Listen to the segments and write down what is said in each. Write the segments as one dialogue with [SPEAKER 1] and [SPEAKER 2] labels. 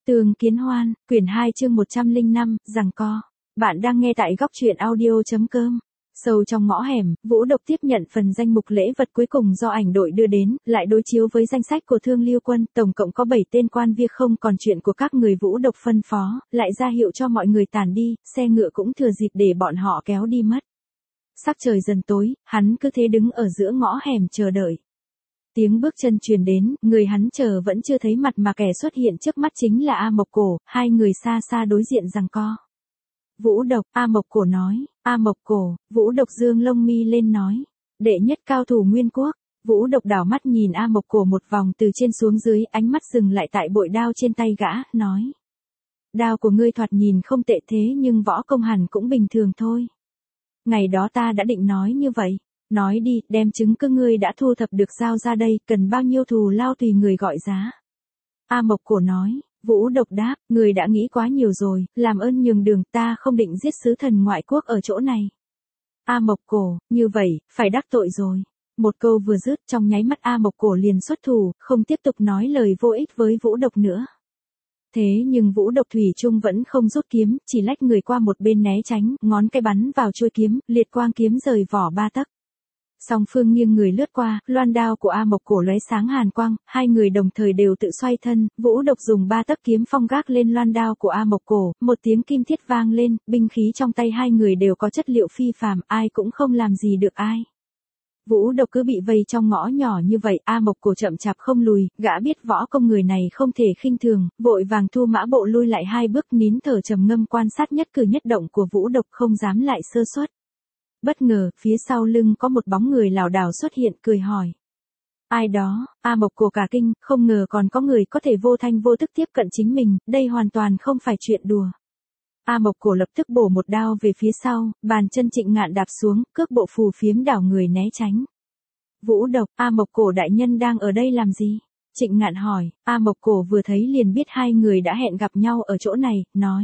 [SPEAKER 1] Tường Kiến Hoan, quyển 2 chương 105, giằng co. Bạn đang nghe tại góc truyện audio.com. Sâu trong ngõ hẻm, Vũ Độc tiếp nhận phần danh mục lễ vật cuối cùng do ảnh đội đưa đến, lại đối chiếu với danh sách của Thương Liêu Quân, tổng cộng có 7 tên quan viên không còn chuyện của các người Vũ Độc phân phó, lại ra hiệu cho mọi người tản đi, xe ngựa cũng thừa dịp để bọn họ kéo đi mất. Sắc trời dần tối, hắn cứ thế đứng ở giữa ngõ hẻm chờ đợi. Tiếng bước chân truyền đến, người hắn chờ vẫn chưa thấy mặt mà kẻ xuất hiện trước mắt chính là A Mộc Cổ, hai người xa xa đối diện giằng co. Vũ Độc, A Mộc Cổ nói, A Mộc Cổ, Vũ Độc dương lông mi lên nói, đệ nhất cao thủ Nguyên Quốc. Vũ Độc đảo mắt nhìn A Mộc Cổ một vòng từ trên xuống dưới, ánh mắt dừng lại tại bội đao trên tay gã, nói. Đao của ngươi thoạt nhìn không tệ thế nhưng võ công hẳn cũng bình thường thôi. Ngày đó ta đã định nói như vậy. Nói đi, đem chứng cứ ngươi đã thu thập được giao ra đây, cần bao nhiêu thù lao tùy người gọi giá. A Mộc Cổ nói, Vũ Độc đáp, người đã nghĩ quá nhiều rồi, làm ơn nhường đường, ta không định giết sứ thần ngoại quốc ở chỗ này. A Mộc Cổ, như vậy, phải đắc tội rồi. Một câu vừa dứt, trong nháy mắt A Mộc Cổ liền xuất thủ, không tiếp tục nói lời vô ích với Vũ Độc nữa. Thế nhưng Vũ Độc thủy chung vẫn không rút kiếm, chỉ lách người qua một bên né tránh, ngón cái bắn vào chuôi kiếm, liệt quang kiếm rời vỏ 3 tấc. Song phương nghiêng người lướt qua, loan đao của A Mộc Cổ lóe sáng hàn quang, hai người đồng thời đều tự xoay thân, Vũ Độc dùng 3 tấc kiếm phong gác lên loan đao của A Mộc Cổ, một tiếng kim thiết vang lên, binh khí trong tay hai người đều có chất liệu phi phàm, ai cũng không làm gì được ai. Vũ Độc cứ bị vây trong ngõ nhỏ như vậy, A Mộc Cổ chậm chạp không lùi, gã biết võ công người này không thể khinh thường, vội vàng thu mã bộ lui lại 2 bước, nín thở trầm ngâm quan sát nhất cử nhất động của Vũ Độc, không dám lại sơ suất. Bất ngờ, phía sau lưng có một bóng người lảo đảo xuất hiện, cười hỏi. Ai đó? A Mộc Cổ cả kinh, không ngờ còn có người có thể vô thanh vô tức tiếp cận chính mình, đây hoàn toàn không phải chuyện đùa. A Mộc Cổ lập tức bổ một đao về phía sau, bàn chân Trịnh Ngạn đạp xuống, cước bộ phù phiếm đảo người né tránh. Vũ Độc, A Mộc Cổ đại nhân đang ở đây làm gì? Trịnh Ngạn hỏi, A Mộc Cổ vừa thấy liền biết hai người đã hẹn gặp nhau ở chỗ này, nói.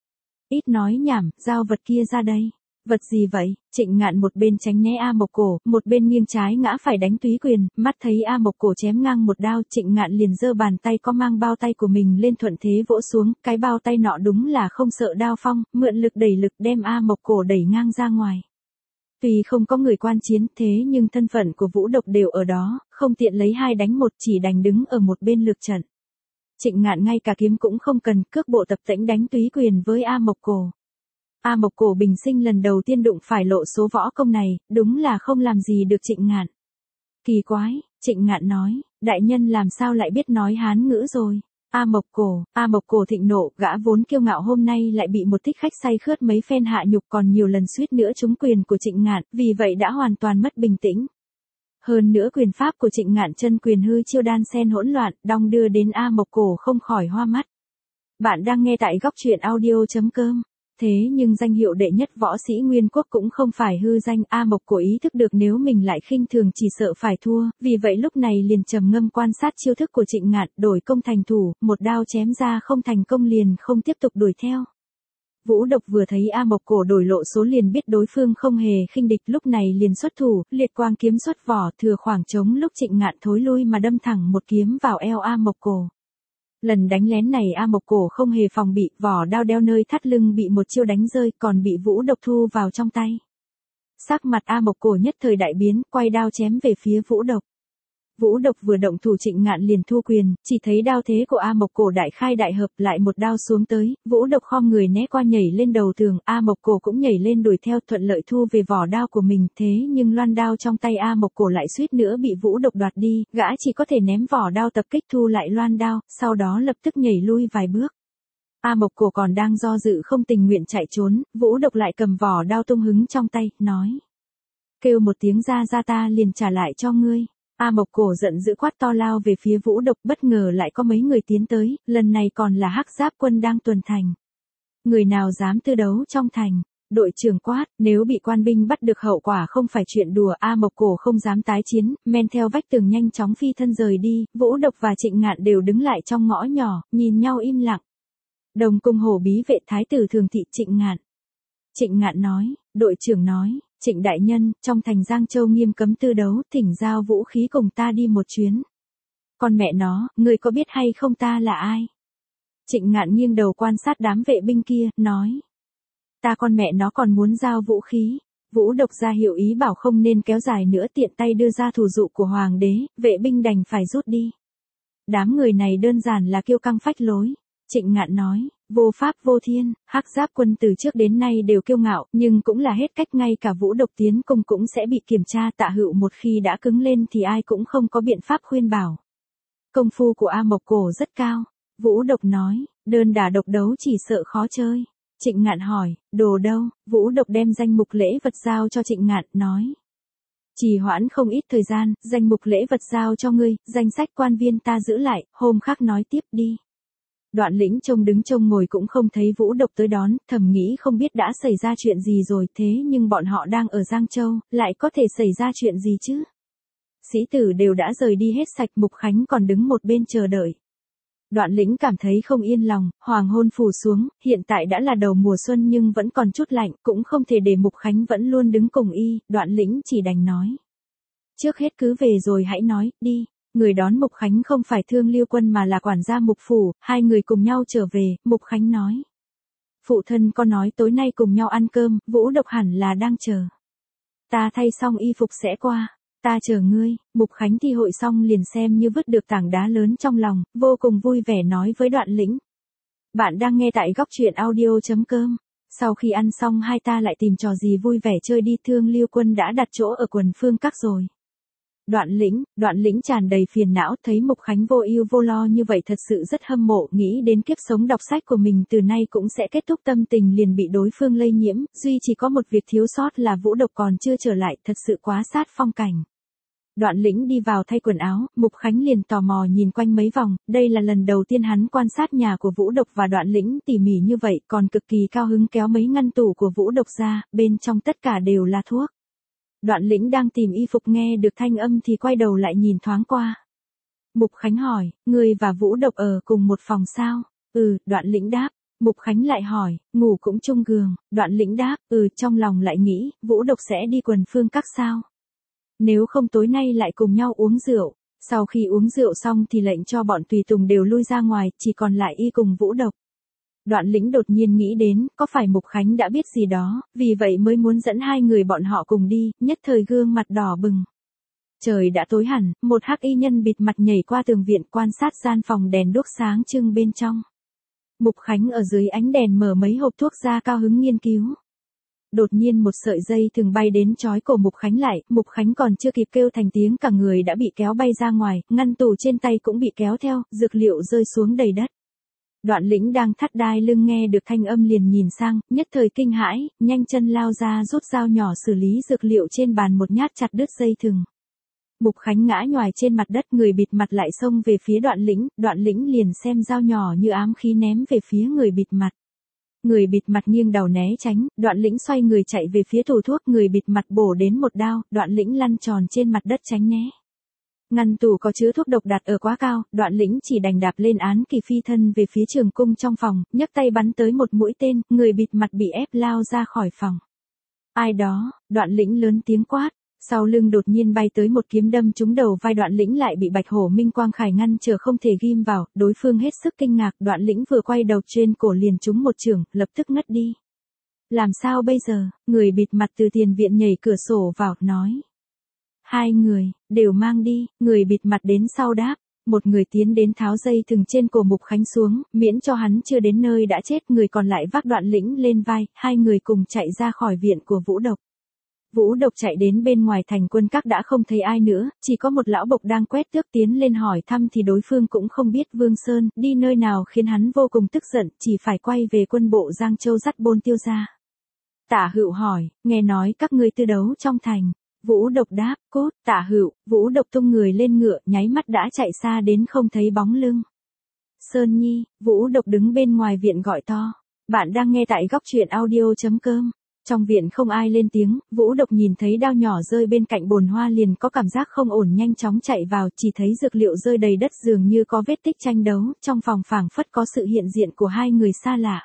[SPEAKER 1] Ít nói nhảm, giao vật kia ra đây. Vật gì vậy? Trịnh Ngạn một bên tránh né A Mộc Cổ, một bên nghiêng trái ngã phải đánh túy quyền, mắt thấy A Mộc Cổ chém ngang một đao, Trịnh Ngạn liền giơ bàn tay có mang bao tay của mình lên thuận thế vỗ xuống, cái bao tay nọ đúng là không sợ đao phong, mượn lực đẩy lực đem A Mộc Cổ đẩy ngang ra ngoài. Tuy không có người quan chiến thế nhưng thân phận của Vũ Độc đều ở đó, không tiện lấy 2 đánh 1, chỉ đành đứng ở một bên lược trận. Trịnh Ngạn ngay cả kiếm cũng không cần, cước bộ tập tễnh đánh túy quyền với A Mộc Cổ. A Mộc Cổ bình sinh lần đầu tiên đụng phải lộ số võ công này, đúng là không làm gì được Trịnh Ngạn. Kỳ quái, Trịnh Ngạn nói, đại nhân làm sao lại biết nói Hán ngữ rồi? A Mộc Cổ thịnh nộ, gã vốn kiêu ngạo hôm nay lại bị một thích khách say khướt mấy phen hạ nhục còn nhiều lần suýt nữa trúng quyền của Trịnh Ngạn, vì vậy đã hoàn toàn mất bình tĩnh. Hơn nữa quyền pháp của Trịnh Ngạn chân quyền hư chiêu đan xen hỗn loạn, đong đưa đến A Mộc Cổ không khỏi hoa mắt. Bạn đang nghe tại góc truyện audio.com. Thế nhưng danh hiệu đệ nhất võ sĩ Nguyên Quốc cũng không phải hư danh, A Mộc Cổ ý thức được nếu mình lại khinh thường chỉ sợ phải thua, vì vậy lúc này liền trầm ngâm quan sát chiêu thức của Trịnh Ngạn, đổi công thành thủ, một đao chém ra không thành công liền không tiếp tục đuổi theo. Vũ Độc vừa thấy A Mộc Cổ đổi lộ số liền biết đối phương không hề khinh địch, lúc này liền xuất thủ, liệt quang kiếm xuất vỏ, thừa khoảng trống lúc Trịnh Ngạn thối lui mà đâm thẳng một kiếm vào eo A Mộc Cổ. Lần đánh lén này A Mộc Cổ không hề phòng bị, vỏ đao đeo nơi thắt lưng bị một chiêu đánh rơi, còn bị Vũ Độc thu vào trong tay. Sắc mặt A Mộc Cổ nhất thời đại biến, quay đao chém về phía Vũ Độc. Vũ Độc vừa động thủ Trịnh Ngạn liền thu quyền, chỉ thấy đao thế của A Mộc Cổ đại khai đại hợp, lại một đao xuống tới, Vũ Độc khom người né qua nhảy lên đầu tường, A Mộc Cổ cũng nhảy lên đuổi theo, thuận lợi thu về vỏ đao của mình, thế nhưng loan đao trong tay A Mộc Cổ lại suýt nữa bị Vũ Độc đoạt đi, gã chỉ có thể ném vỏ đao tập kích thu lại loan đao, sau đó lập tức nhảy lui vài bước. A Mộc Cổ còn đang do dự không tình nguyện chạy trốn, Vũ Độc lại cầm vỏ đao tung hứng trong tay, nói. Kêu một tiếng ra ta liền trả lại cho ngươi. A Mộc Cổ giận dữ quát to lao về phía Vũ Độc, bất ngờ lại có mấy người tiến tới, lần này còn là Hắc Giáp quân đang tuần thành. Người nào dám tư đấu trong thành? Đội trưởng quát, nếu bị quan binh bắt được hậu quả không phải chuyện đùa. A Mộc Cổ không dám tái chiến, men theo vách tường nhanh chóng phi thân rời đi, Vũ Độc và Trịnh Ngạn đều đứng lại trong ngõ nhỏ, nhìn nhau im lặng. Đồng cung hổ bí vệ thái tử thường thị Trịnh Ngạn. Trịnh Ngạn nói, đội trưởng nói. Trịnh đại nhân, trong thành Giang Châu nghiêm cấm tư đấu, thỉnh giao vũ khí cùng ta đi một chuyến. Con mẹ nó, ngươi có biết hay không ta là ai? Trịnh Ngạn nghiêng đầu quan sát đám vệ binh kia, nói. Ta con mẹ nó còn muốn giao vũ khí. Vũ Độc ra hiệu ý bảo không nên kéo dài nữa, tiện tay đưa ra thủ dụ của hoàng đế, vệ binh đành phải rút đi. Đám người này đơn giản là kiêu căng phách lối. Trịnh Ngạn nói, vô pháp vô thiên, Hắc Giáp quân từ trước đến nay đều kiêu ngạo, nhưng cũng là hết cách, ngay cả Vũ Độc tiến công cũng sẽ bị kiểm tra. Tạ Hựu một khi đã cứng lên thì ai cũng không có biện pháp khuyên bảo. Công phu của A Mộc Cổ rất cao. Vũ Độc nói, đơn đả độc đấu chỉ sợ khó chơi. Trịnh Ngạn hỏi, đồ đâu? Vũ Độc đem danh mục lễ vật giao cho Trịnh Ngạn, nói. Trì hoãn không ít thời gian, danh mục lễ vật giao cho ngươi, danh sách quan viên ta giữ lại, hôm khác nói tiếp đi. Đoạn Lĩnh trông đứng trông ngồi cũng không thấy Vũ Độc tới đón, thầm nghĩ không biết đã xảy ra chuyện gì rồi, thế nhưng bọn họ đang ở Giang Châu, lại có thể xảy ra chuyện gì chứ? Sĩ tử đều đã rời đi hết sạch, Mục Khánh còn đứng một bên chờ đợi. Đoạn Lĩnh cảm thấy không yên lòng, hoàng hôn phủ xuống, hiện tại đã là đầu mùa xuân nhưng vẫn còn chút lạnh, cũng không thể để Mục Khánh vẫn luôn đứng cùng y, Đoạn Lĩnh chỉ đành nói. Trước hết cứ về rồi hãy nói, đi. Người đón Mục Khánh không phải Thương Liêu Quân mà là quản gia Mục Phủ, hai người cùng nhau trở về, Mục Khánh nói. Phụ thân có nói tối nay cùng nhau ăn cơm, Vũ Độc hẳn là đang chờ. Ta thay xong y phục sẽ qua. Ta chờ ngươi. Mục Khánh thi hội xong liền xem như vứt được tảng đá lớn trong lòng, vô cùng vui vẻ nói với Đoạn Lĩnh. Bạn đang nghe tại góc truyện audio.com. Sau khi ăn xong hai ta lại tìm trò gì vui vẻ chơi đi, Thương Liêu Quân đã đặt chỗ ở Quần Phương Các rồi. Đoạn Lĩnh tràn đầy phiền não, thấy Mục Khánh vô ưu vô lo như vậy thật sự rất hâm mộ, nghĩ đến kiếp sống đọc sách của mình từ nay cũng sẽ kết thúc, tâm tình liền bị đối phương lây nhiễm, duy chỉ có một việc thiếu sót là Vũ Độc còn chưa trở lại, thật sự quá sát phong cảnh. Đoạn Lĩnh đi vào thay quần áo, Mục Khánh liền tò mò nhìn quanh mấy vòng, đây là lần đầu tiên hắn quan sát nhà của Vũ Độc và Đoạn Lĩnh tỉ mỉ như vậy, còn cực kỳ cao hứng kéo mấy ngăn tủ của Vũ Độc ra, bên trong tất cả đều là thuốc. Đoạn Lĩnh đang tìm y phục nghe được thanh âm thì quay đầu lại nhìn thoáng qua. Mục Khánh hỏi, ngươi và Vũ Độc ở cùng một phòng sao? Đoạn Lĩnh đáp. Mục Khánh lại hỏi, ngủ cũng chung giường, Đoạn Lĩnh đáp, trong lòng lại nghĩ, Vũ Độc sẽ đi Quần Phương Các sao? Nếu không tối nay lại cùng nhau uống rượu. Sau khi uống rượu xong thì lệnh cho bọn tùy tùng đều lui ra ngoài, chỉ còn lại y cùng Vũ Độc. Đoạn Lĩnh đột nhiên nghĩ đến, có phải Mục Khánh đã biết gì đó, vì vậy mới muốn dẫn hai người bọn họ cùng đi, nhất thời gương mặt đỏ bừng. Trời đã tối hẳn, một hắc y nhân bịt mặt nhảy qua tường viện quan sát gian phòng đèn đuốc sáng trưng bên trong. Mục Khánh ở dưới ánh đèn mở mấy hộp thuốc ra cao hứng nghiên cứu. Đột nhiên một sợi dây thừng bay đến trói cổ Mục Khánh lại, Mục Khánh còn chưa kịp kêu thành tiếng cả người đã bị kéo bay ra ngoài, ngăn tủ trên tay cũng bị kéo theo, dược liệu rơi xuống đầy đất. Đoạn Lĩnh đang thắt đai lưng nghe được thanh âm liền nhìn sang, nhất thời kinh hãi, nhanh chân lao ra rút dao nhỏ xử lý dược liệu trên bàn một nhát chặt đứt dây thừng. Mục Khánh ngã nhoài trên mặt đất, người bịt mặt lại xông về phía Đoạn Lĩnh liền xem dao nhỏ như ám khí ném về phía người bịt mặt. Người bịt mặt nghiêng đầu né tránh, Đoạn Lĩnh xoay người chạy về phía tủ thuốc, người bịt mặt bổ đến một đao, Đoạn Lĩnh lăn tròn trên mặt đất tránh né. Ngăn tủ có chứa thuốc độc đặt ở quá cao, Đoạn Lĩnh chỉ đành đạp lên án kỳ phi thân về phía trường cung trong phòng, nhấc tay bắn tới một mũi tên, người bịt mặt bị ép lao ra khỏi phòng. Ai đó? Đoạn Lĩnh lớn tiếng quát. Sau lưng đột nhiên bay tới một kiếm đâm trúng đầu vai, Đoạn Lĩnh lại bị Bạch Hổ Minh Quang Khải ngăn trở không thể ghim vào, đối phương hết sức kinh ngạc, Đoạn Lĩnh vừa quay đầu trên cổ liền trúng một chưởng, lập tức ngất đi. Làm sao bây giờ? Người bịt mặt từ tiền viện nhảy cửa sổ vào, nói. Hai người, đều mang đi, người bịt mặt đến sau đáp. Một người tiến đến tháo dây thừng trên cổ Mục Khánh xuống, miễn cho hắn chưa đến nơi đã chết, người còn lại vác Đoạn Lĩnh lên vai, hai người cùng chạy ra khỏi viện của Vũ Độc. Vũ Độc chạy đến bên ngoài thành quân các đã không thấy ai nữa, chỉ có một lão bộc đang quét tước tiến lên hỏi thăm thì đối phương cũng không biết Vương Sơn đi nơi nào, khiến hắn vô cùng tức giận, chỉ phải quay về quân bộ Giang Châu dắt Bôn Tiêu ra. Tả Hựu hỏi, nghe nói các ngươi tư đấu trong thành. Vũ Độc đáp, cốt. Tả Hựu. Vũ Độc tung người lên ngựa, nháy mắt đã chạy xa đến không thấy bóng lưng. Sơn Nhi. Vũ Độc đứng bên ngoài viện gọi to. Bạn đang nghe tại góc truyện audio.com. Trong viện không ai lên tiếng, Vũ Độc nhìn thấy đao nhỏ rơi bên cạnh bồn hoa liền có cảm giác không ổn, nhanh chóng chạy vào, chỉ thấy dược liệu rơi đầy đất, dường như có vết tích tranh đấu, trong phòng phảng phất có sự hiện diện của hai người xa lạ.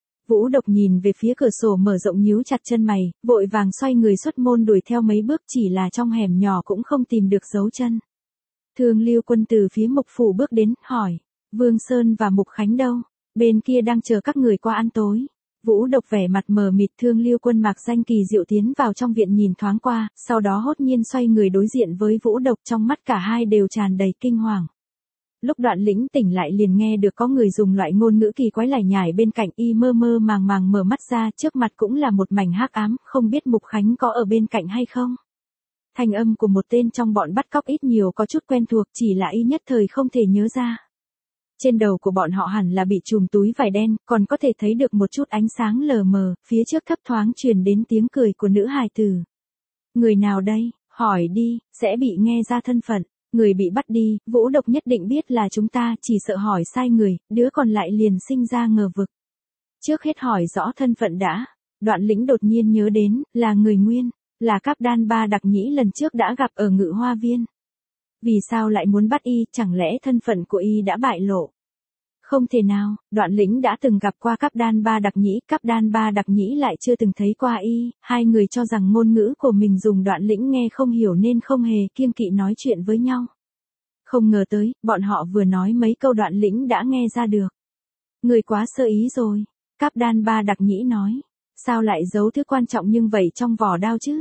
[SPEAKER 1] Vũ Độc nhìn về phía cửa sổ mở rộng nhíu chặt chân mày, vội vàng xoay người xuất môn đuổi theo mấy bước, chỉ là trong hẻm nhỏ cũng không tìm được dấu chân. Thương Liêu Quân từ phía Mục Phủ bước đến, hỏi, Vương Sơn và Mục Khánh đâu? Bên kia đang chờ các người qua ăn tối. Vũ Độc vẻ mặt mờ mịt, Thương Liêu Quân mặc danh kỳ diệu tiến vào trong viện nhìn thoáng qua, sau đó hốt nhiên xoay người đối diện với Vũ Độc, trong mắt cả hai đều tràn đầy kinh hoàng. Lúc Đoạn Lĩnh tỉnh lại liền nghe được có người dùng loại ngôn ngữ kỳ quái lải nhải bên cạnh, y mơ mơ màng màng mở mắt ra, trước mặt cũng là một mảnh hắc ám, không biết Mục Khánh có ở bên cạnh hay không. Thanh âm của một tên trong bọn bắt cóc ít nhiều có chút quen thuộc, chỉ là y nhất thời không thể nhớ ra. Trên đầu của bọn họ hẳn là bị trùm túi vải đen, còn có thể thấy được một chút ánh sáng lờ mờ, phía trước thấp thoáng truyền đến tiếng cười của nữ hài tử. Người nào đây, hỏi đi, sẽ bị nghe ra thân phận. Người bị bắt đi, Vũ Độc nhất định biết là chúng ta, chỉ sợ hỏi sai người, đứa còn lại liền sinh ra ngờ vực. Trước hết hỏi rõ thân phận đã. Đoạn Lĩnh đột nhiên nhớ đến, là người Nguyên, là Cáp Đan Ba Đặc Nhĩ lần trước đã gặp ở Ngự Hoa Viên. Vì sao lại muốn bắt y, chẳng lẽ thân phận của y đã bại lộ? Không thể nào, Đoạn Lĩnh đã từng gặp qua Cáp Đan Ba Đặc Nhĩ, Cáp Đan Ba Đặc Nhĩ lại chưa từng thấy qua y, hai người cho rằng ngôn ngữ của mình dùng Đoạn Lĩnh nghe không hiểu nên không hề kiêng kỵ nói chuyện với nhau. Không ngờ tới, bọn họ vừa nói mấy câu Đoạn Lĩnh đã nghe ra được. Người quá sơ ý rồi, Cáp Đan Ba Đặc Nhĩ nói, sao lại giấu thứ quan trọng như vậy trong vỏ đao chứ?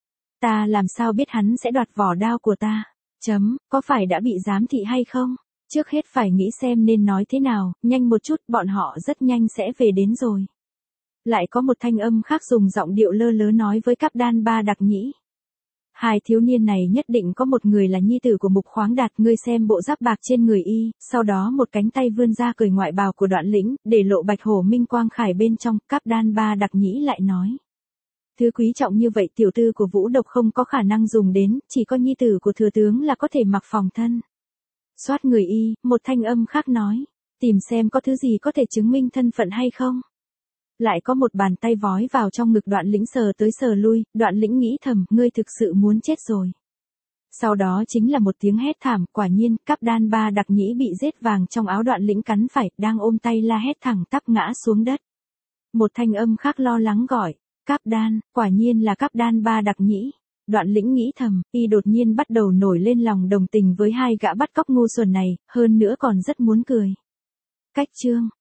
[SPEAKER 1] Ta làm sao biết hắn sẽ đoạt vỏ đao của ta? Có phải đã bị giám thị hay không? Trước hết phải nghĩ xem nên nói thế nào, nhanh một chút, bọn họ rất nhanh sẽ về đến rồi. Lại có một thanh âm khác dùng giọng điệu lơ lớ nói với Cáp Đan Ba Đặc Nhĩ. Hai thiếu niên này nhất định có một người là nhi tử của Mục Khoáng Đạt, ngươi xem bộ giáp bạc trên người y, sau đó một cánh tay vươn ra cởi ngoại bào của Đoạn Lĩnh, để lộ bạch hổ minh quang khải bên trong, Cáp Đan Ba Đặc Nhĩ lại nói. Thứ quý trọng như vậy tiểu tư của Vũ Độc không có khả năng dùng đến, chỉ có nhi tử của thừa tướng là có thể mặc phòng thân. Xoát người y, một thanh âm khác nói, tìm xem có thứ gì có thể chứng minh thân phận hay không. Lại có một bàn tay vói vào trong ngực Đoạn Lĩnh sờ tới sờ lui, Đoạn Lĩnh nghĩ thầm, ngươi thực sự muốn chết rồi. Sau đó chính là một tiếng hét thảm, quả nhiên, Cáp Đan Ba Đặc Nhĩ bị rết vàng trong áo Đoạn Lĩnh cắn phải, đang ôm tay la hét thẳng tắp ngã xuống đất. Một thanh âm khác lo lắng gọi, Cáp Đan, quả nhiên là Cáp Đan Ba Đặc Nhĩ. Đoạn Lĩnh nghĩ thầm, y đột nhiên bắt đầu nổi lên lòng đồng tình với hai gã bắt cóc ngu xuẩn này, hơn nữa còn rất muốn cười. Cách chương